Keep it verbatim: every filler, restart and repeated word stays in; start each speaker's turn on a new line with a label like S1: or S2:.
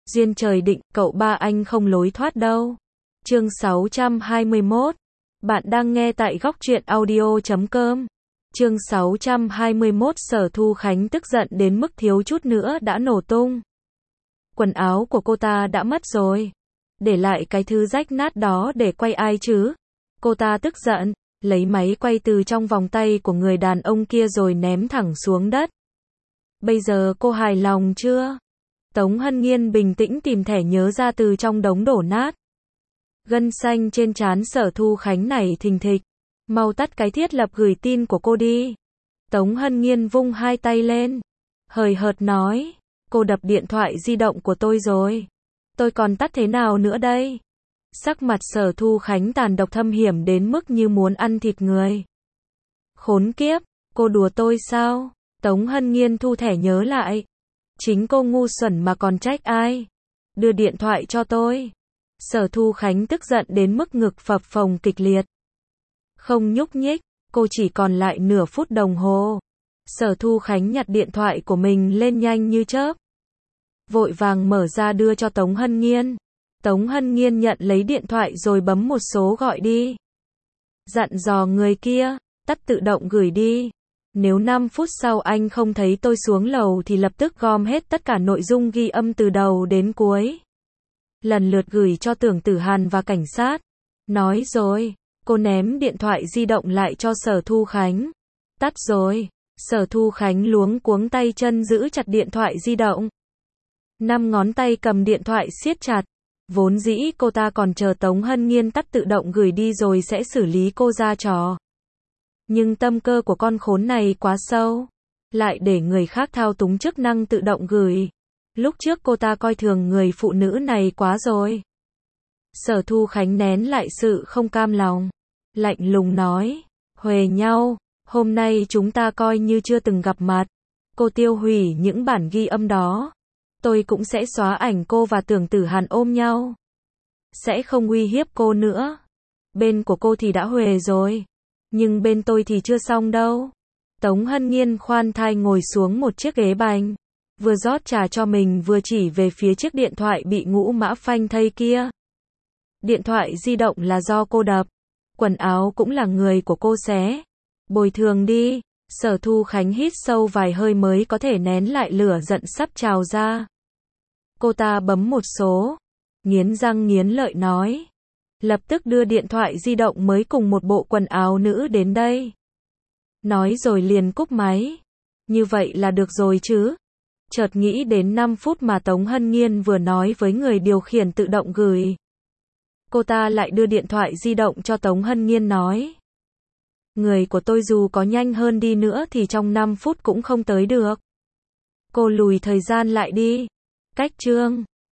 S1: Duyên trời định, cậu ba anh không lối thoát đâu. Chương sáu trăm hai mươi mốt. Bạn đang nghe tại góc truyện audio chấm com. Chương sáu trăm hai mươi mốt. Sở Thu Khánh tức giận đến mức thiếu chút nữa đã nổ tung. Quần áo của cô ta đã mất rồi. Để lại cái thứ rách nát đó để quay ai chứ? Cô ta tức giận, lấy máy quay từ trong vòng tay của người đàn ông kia rồi ném thẳng xuống đất. Bây giờ cô hài lòng chưa? Tống Hân Nghiên bình tĩnh tìm thẻ nhớ ra từ trong đống đổ nát. Gân xanh trên trán Sở Thu Khánh nảy thình thịch. Mau tắt cái thiết lập gửi tin của cô đi. Tống Hân Nghiên vung hai tay lên. Hời hợt nói, cô đập điện thoại di động của tôi rồi. Tôi còn tắt thế nào nữa đây? Sắc mặt Sở Thu Khánh tàn độc thâm hiểm đến mức như muốn ăn thịt người. Khốn kiếp, cô đùa tôi sao? Tống Hân Nghiên thu thẻ nhớ lại. Chính cô ngu xuẩn mà còn trách ai? Đưa điện thoại cho tôi. Sở Thu Khánh tức giận đến mức ngực phập phồng kịch liệt. Không nhúc nhích, cô chỉ còn lại nửa phút đồng hồ. Sở Thu Khánh nhặt điện thoại của mình lên nhanh như chớp. Vội vàng mở ra đưa cho Tống Hân Nghiên. Tống Hân Nghiên nhận lấy điện thoại rồi bấm một số gọi đi. Dặn dò người kia, tắt tự động gửi đi. Nếu năm phút sau anh không thấy tôi xuống lầu thì lập tức gom hết tất cả nội dung ghi âm từ đầu đến cuối. Lần lượt gửi cho Tưởng Tử Hàn và cảnh sát. Nói rồi, cô ném điện thoại di động lại cho Sở Thu Khánh. Tắt rồi. Sở Thu Khánh luống cuống tay chân giữ chặt điện thoại di động. Năm ngón tay cầm điện thoại siết chặt. Vốn dĩ cô ta còn chờ Tống Hân Nghiên tắt tự động gửi đi rồi sẽ xử lý cô ra trò. Nhưng tâm cơ của con khốn này quá sâu. Lại để người khác thao túng chức năng tự động gửi. Lúc trước cô ta coi thường người phụ nữ này quá rồi. Sở Thu Khánh nén lại sự không cam lòng. Lạnh lùng nói. Huề nhau, hôm nay chúng ta coi như chưa từng gặp mặt. Cô tiêu hủy những bản ghi âm đó. Tôi cũng sẽ xóa ảnh cô và Tưởng Tử Hàn ôm nhau. Sẽ không uy hiếp cô nữa. Bên của cô thì đã huề rồi. Nhưng bên tôi thì chưa xong đâu. Tống Hân Nghiên khoan thai ngồi xuống một chiếc ghế bành. Vừa rót trà cho mình vừa chỉ về phía chiếc điện thoại bị ngũ mã phanh thây kia. Điện thoại di động là do cô đập. Quần áo cũng là người của cô xé. Bồi thường đi. Sở Thu Khánh hít sâu vài hơi mới có thể nén lại lửa giận sắp trào ra. Cô ta bấm một số. Nghiến răng nghiến lợi nói. Lập tức đưa điện thoại di động mới cùng một bộ quần áo nữ đến đây. Nói rồi liền cúp máy. Như vậy là được rồi chứ? Chợt nghĩ đến năm phút mà Tống Hân Nghiên vừa nói với người điều khiển tự động gửi. Cô ta lại đưa điện thoại di động cho Tống Hân Nghiên nói. Người của tôi dù có nhanh hơn đi nữa thì trong năm phút cũng không tới được. Cô lùi thời gian lại đi. Cách chương.